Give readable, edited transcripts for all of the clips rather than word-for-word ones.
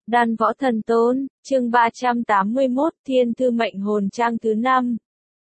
Đan Võ Thần Tôn, chương 381, Thiên Thư Mệnh Hồn trang thứ 5.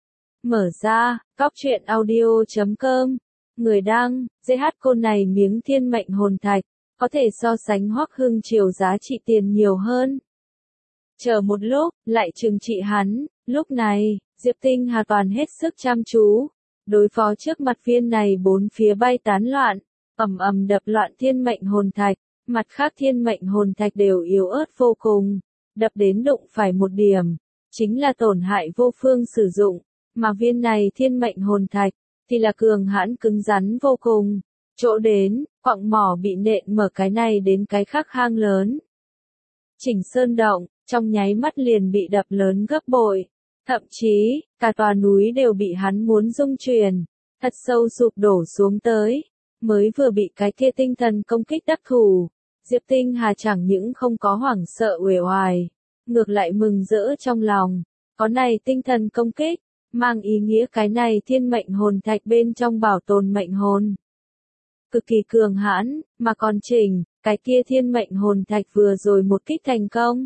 Mở ra, góc truyện audio.com. Người đăng, GH côn này miếng thiên mệnh hồn thạch, có thể so sánh Hoắc Hưng Triều giá trị tiền nhiều hơn. Chờ một lúc, lại trừng trị hắn, lúc này, Diệp Tinh Hà toàn hết sức chăm chú, đối phó trước mặt viên này bốn phía bay tán loạn, ầm ầm đập loạn thiên mệnh hồn thạch. Mặt khác thiên mệnh hồn thạch đều yếu ớt vô cùng, đập đến đụng phải một điểm, chính là tổn hại vô phương sử dụng, mà viên này thiên mệnh hồn thạch, thì là cường hãn cứng rắn vô cùng, chỗ đến, quặng mỏ bị nện mở cái này đến cái khác hang lớn. Chỉnh Sơn Động, trong nháy mắt liền bị đập lớn gấp bội, thậm chí, cả tòa núi đều bị hắn muốn rung chuyển, thật sâu sụp đổ xuống tới, mới vừa bị cái kia tinh thần công kích đắc thủ. Diệp Tinh Hà chẳng những không có hoảng sợ uể oải, ngược lại mừng rỡ trong lòng, có này tinh thần công kích, mang ý nghĩa cái này thiên mệnh hồn thạch bên trong bảo tồn mệnh hồn. Cực kỳ cường hãn, mà còn chỉnh, cái kia thiên mệnh hồn thạch vừa rồi một kích thành công.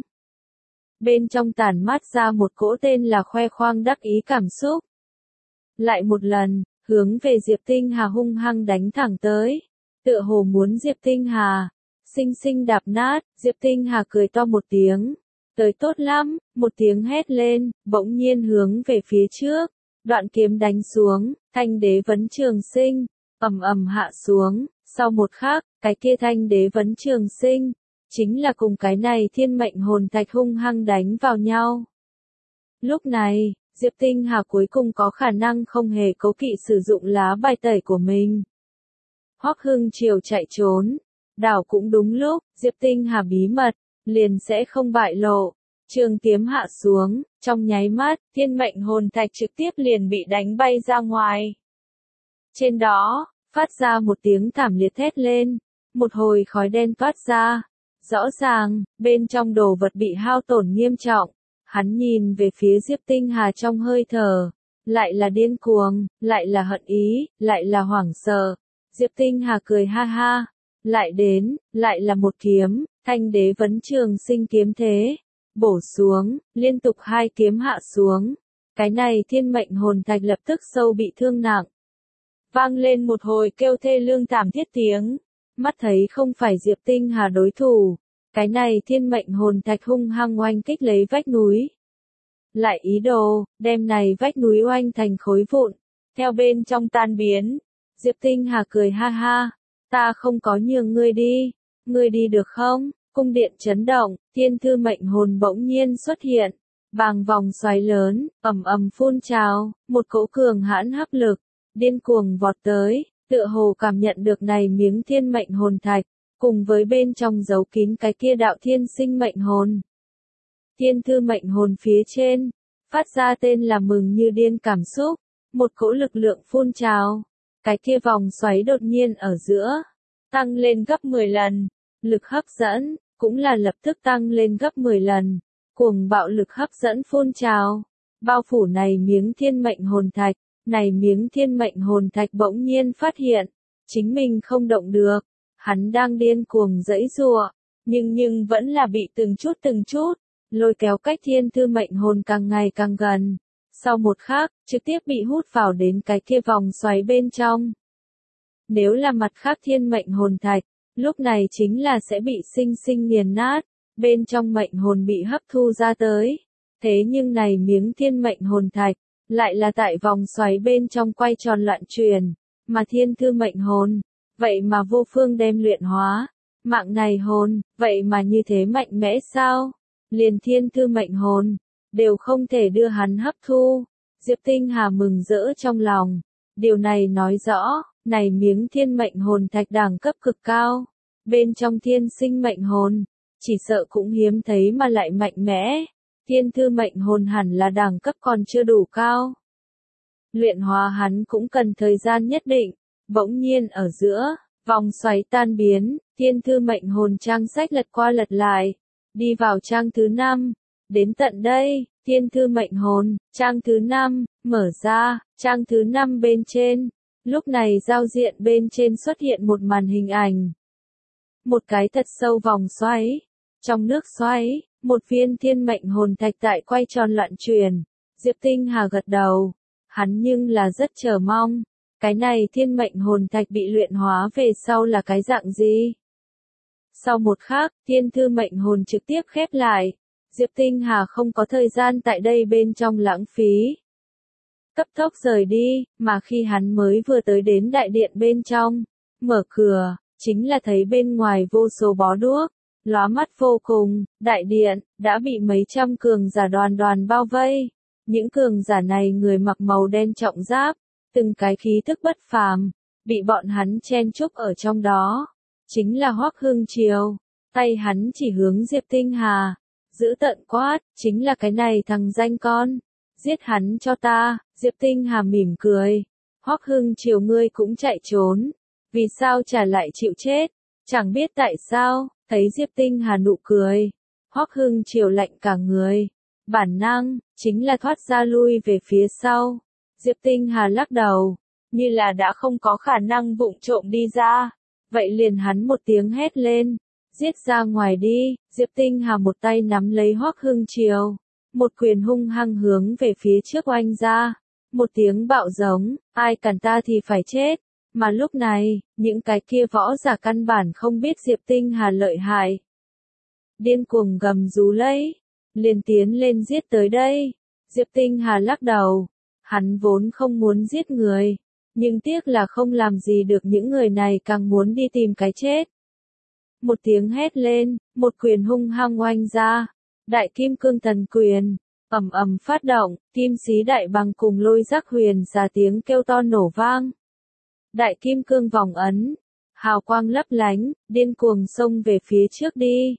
Bên trong tản mát ra một cỗ tên là khoe khoang đắc ý cảm xúc. Lại một lần, hướng về Diệp Tinh Hà hung hăng đánh thẳng tới, tựa hồ muốn Diệp Tinh Hà xinh xinh đạp nát. Diệp Tinh Hà cười to một tiếng, tới tốt lắm, một tiếng hét lên, bỗng nhiên hướng về phía trước, đoạn kiếm đánh xuống, thanh đế vấn trường sinh, ầm ầm hạ xuống, sau một khắc, cái kia thanh đế vấn trường sinh, chính là cùng cái này thiên mệnh hồn thạch hung hăng đánh vào nhau. Lúc này, Diệp Tinh Hà cuối cùng có khả năng không hề cố kỵ sử dụng lá bài tẩy của mình. Hoắc Hưng Triều chạy trốn. Đảo cũng đúng lúc, Diệp Tinh Hà bí mật, liền sẽ không bại lộ. Trường kiếm hạ xuống, trong nháy mắt, thiên mệnh hồn thạch trực tiếp liền bị đánh bay ra ngoài. Trên đó, phát ra một tiếng thảm liệt thét lên, một hồi khói đen toát ra. Rõ ràng, bên trong đồ vật bị hao tổn nghiêm trọng. Hắn nhìn về phía Diệp Tinh Hà trong hơi thở, lại là điên cuồng, lại là hận ý, lại là hoảng sợ. Diệp Tinh Hà cười ha ha. Lại đến, lại là một kiếm, thanh đế vấn trường sinh kiếm thế, bổ xuống, liên tục hai kiếm hạ xuống. Cái này thiên mệnh hồn thạch lập tức sâu bị thương nặng. Vang lên một hồi kêu thê lương thảm thiết tiếng, mắt thấy không phải Diệp Tinh Hà đối thủ. Cái này thiên mệnh hồn thạch hung hăng oanh kích lấy vách núi. Lại ý đồ, đem này vách núi oanh thành khối vụn, theo bên trong tan biến. Diệp Tinh Hà cười ha ha. Ta không có nhường ngươi đi được không? Cung điện chấn động, thiên thư mệnh hồn bỗng nhiên xuất hiện, bàng vòng xoáy lớn, ầm ầm phun trào, một cỗ cường hãn hấp lực, điên cuồng vọt tới, tựa hồ cảm nhận được này miếng thiên mệnh hồn thạch, cùng với bên trong giấu kín cái kia đạo thiên sinh mệnh hồn. Thiên thư mệnh hồn phía trên, phát ra tên là mừng như điên cảm xúc, một cỗ lực lượng phun trào. Cái kia vòng xoáy đột nhiên ở giữa, tăng lên gấp 10 lần, lực hấp dẫn, cũng là lập tức tăng lên gấp 10 lần, cuồng bạo lực hấp dẫn phun trào, bao phủ này miếng thiên mệnh hồn thạch, này miếng thiên mệnh hồn thạch bỗng nhiên phát hiện, chính mình không động được, hắn đang điên cuồng giãy giụa, nhưng vẫn là bị từng chút, lôi kéo cách thiên thư mệnh hồn càng ngày càng gần. Sau một khắc, trực tiếp bị hút vào đến cái kia vòng xoáy bên trong. Nếu là mặt khác thiên mệnh hồn thạch, lúc này chính là sẽ bị sinh sinh nghiền nát, bên trong mệnh hồn bị hấp thu ra tới. Thế nhưng này miếng thiên mệnh hồn thạch, lại là tại vòng xoáy bên trong quay tròn loạn chuyển, mà thiên thư mệnh hồn, vậy mà vô phương đem luyện hóa. Mạng này hồn, vậy mà như thế mạnh mẽ sao? Liền thiên thư mệnh hồn đều không thể đưa hắn hấp thu. Diệp Tinh Hà mừng rỡ trong lòng. Điều này nói rõ, này miếng thiên mệnh hồn thạch đẳng cấp cực cao. Bên trong thiên sinh mệnh hồn, chỉ sợ cũng hiếm thấy mà lại mạnh mẽ. Thiên thư mệnh hồn hẳn là đẳng cấp còn chưa đủ cao. Luyện hóa hắn cũng cần thời gian nhất định. Bỗng nhiên ở giữa, vòng xoáy tan biến, thiên thư mệnh hồn trang sách lật qua lật lại. Đi vào trang thứ 5. Đến tận đây, thiên thư mệnh hồn, trang thứ 5, mở ra, trang thứ 5 bên trên. Lúc này giao diện bên trên xuất hiện một màn hình ảnh. Một cái thật sâu vòng xoáy. Trong nước xoáy, một viên thiên mệnh hồn thạch tại quay tròn loạn chuyển. Diệp Tinh Hà gật đầu. Hắn nhưng là rất chờ mong. Cái này thiên mệnh hồn thạch bị luyện hóa về sau là cái dạng gì? Sau một khắc, thiên thư mệnh hồn trực tiếp khép lại. Diệp Tinh Hà không có thời gian tại đây bên trong lãng phí. Cấp tốc rời đi, mà khi hắn mới vừa tới đến đại điện bên trong, mở cửa, chính là thấy bên ngoài vô số bó đuốc, lóa mắt vô cùng, đại điện, đã bị mấy trăm cường giả đoàn đoàn bao vây. Những cường giả này người mặc màu đen trọng giáp, từng cái khí thức bất phàm, bị bọn hắn chen chúc ở trong đó. Chính là Hoắc Hưng Triều, tay hắn chỉ hướng Diệp Tinh Hà, giữ tợn quát, chính là cái này thằng danh con, giết hắn cho ta. Diệp Tinh Hà mỉm cười, Hoắc Hưng Triều ngươi cũng chạy trốn, vì sao chả lại chịu chết, chẳng biết tại sao, thấy Diệp Tinh Hà nụ cười, Hoắc Hưng Triều lạnh cả người, bản năng, chính là thoát ra lui về phía sau. Diệp Tinh Hà lắc đầu, như là đã không có khả năng vụng trộm đi ra, vậy liền hắn một tiếng hét lên, giết ra ngoài đi. Diệp Tinh Hà một tay nắm lấy Hoắc Hưng Triều, một quyền hung hăng hướng về phía trước oanh ra, một tiếng bạo giống, ai cản ta thì phải chết. Mà lúc này, những cái kia võ giả căn bản không biết Diệp Tinh Hà lợi hại, điên cuồng gầm rú lấy, liền tiến lên giết tới đây. Diệp Tinh Hà lắc đầu, hắn vốn không muốn giết người, nhưng tiếc là không làm gì được những người này càng muốn đi tìm cái chết. Một tiếng hét lên, một quyền hung hăng oanh ra, đại kim cương thần quyền, ầm ầm phát động, kim xí đại bằng cùng lôi giác huyền ra tiếng kêu to nổ vang. Đại kim cương vòng ấn, hào quang lấp lánh, điên cuồng xông về phía trước đi.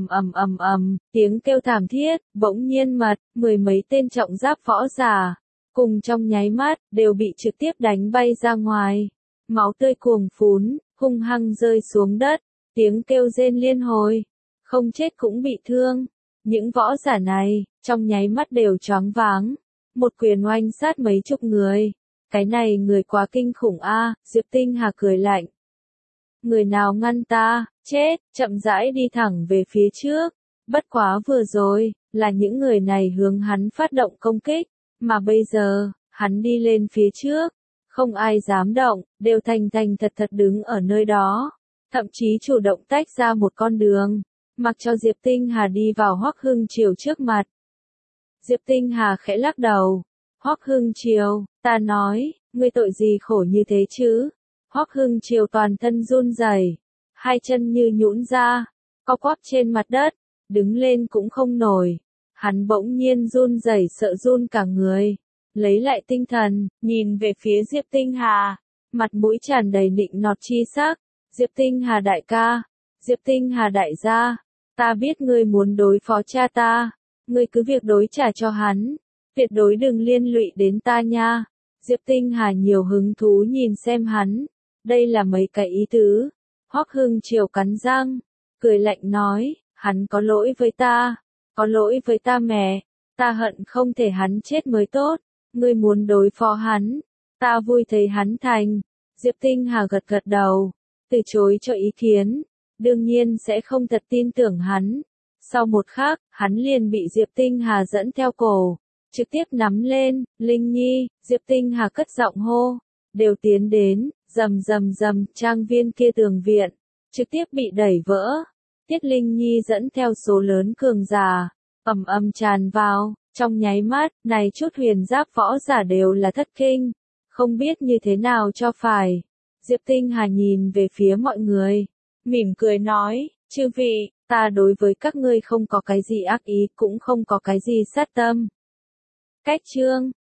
Tiếng kêu thảm thiết, bỗng nhiên mười mấy tên trọng giáp võ giả, cùng trong nháy mắt, đều bị trực tiếp đánh bay ra ngoài. Máu tươi cuồng phún, hung hăng rơi xuống đất, tiếng kêu rên liên hồi, không chết cũng bị thương. Những võ giả này, trong nháy mắt đều choáng váng, một quyền oanh sát mấy chục người. Cái này người quá kinh khủng a. Diệp Tinh Hà cười lạnh. Người nào ngăn ta, chết, chậm rãi đi thẳng về phía trước. Bất quá vừa rồi, là những người này hướng hắn phát động công kích, mà bây giờ, hắn đi lên phía trước, không ai dám động, đều thành thành thật thật đứng ở nơi đó, thậm chí chủ động tách ra một con đường, mặc cho Diệp Tinh Hà đi vào Hoắc Hưng Triều trước mặt. Diệp Tinh Hà khẽ lắc đầu, Hoắc Hưng Triều, ta nói, ngươi tội gì khổ như thế chứ? Hoắc Hưng Triều toàn thân run rẩy, hai chân như nhũn ra, co quắp trên mặt đất, đứng lên cũng không nổi. Hắn bỗng nhiên run rẩy sợ run cả người, lấy lại tinh thần, nhìn về phía Diệp Tinh Hà, mặt mũi tràn đầy nịnh nọt chi sắc. Diệp Tinh Hà đại ca, Diệp Tinh Hà đại gia, ta biết ngươi muốn đối phó cha ta, ngươi cứ việc đối trả cho hắn, tuyệt đối đừng liên lụy đến ta nha. Diệp Tinh Hà nhiều hứng thú nhìn xem hắn, đây là mấy cái ý tứ. Hoắc Hưng Triều cắn răng, cười lạnh nói, hắn có lỗi với ta, có lỗi với ta mẹ, ta hận không thể hắn chết mới tốt, ngươi muốn đối phó hắn, ta vui thấy hắn thành. Diệp Tinh Hà gật gật đầu, từ chối cho ý kiến, đương nhiên sẽ không thật tin tưởng hắn. Sau một khắc, hắn liền bị Diệp Tinh Hà dẫn theo cổ, trực tiếp nắm lên. Linh Nhi, Diệp Tinh Hà cất giọng hô, đều tiến đến, rầm rầm rầm, trang viên kia tường viện, trực tiếp bị đẩy vỡ. Tiết Linh Nhi dẫn theo số lớn cường giả, ầm ầm tràn vào, trong nháy mắt, này chút huyền giáp võ giả đều là thất kinh, không biết như thế nào cho phải. Diệp Tinh Hà nhìn về phía mọi người, mỉm cười nói, chư vị, ta đối với các ngươi không có cái gì ác ý, cũng không có cái gì sát tâm. Cách chương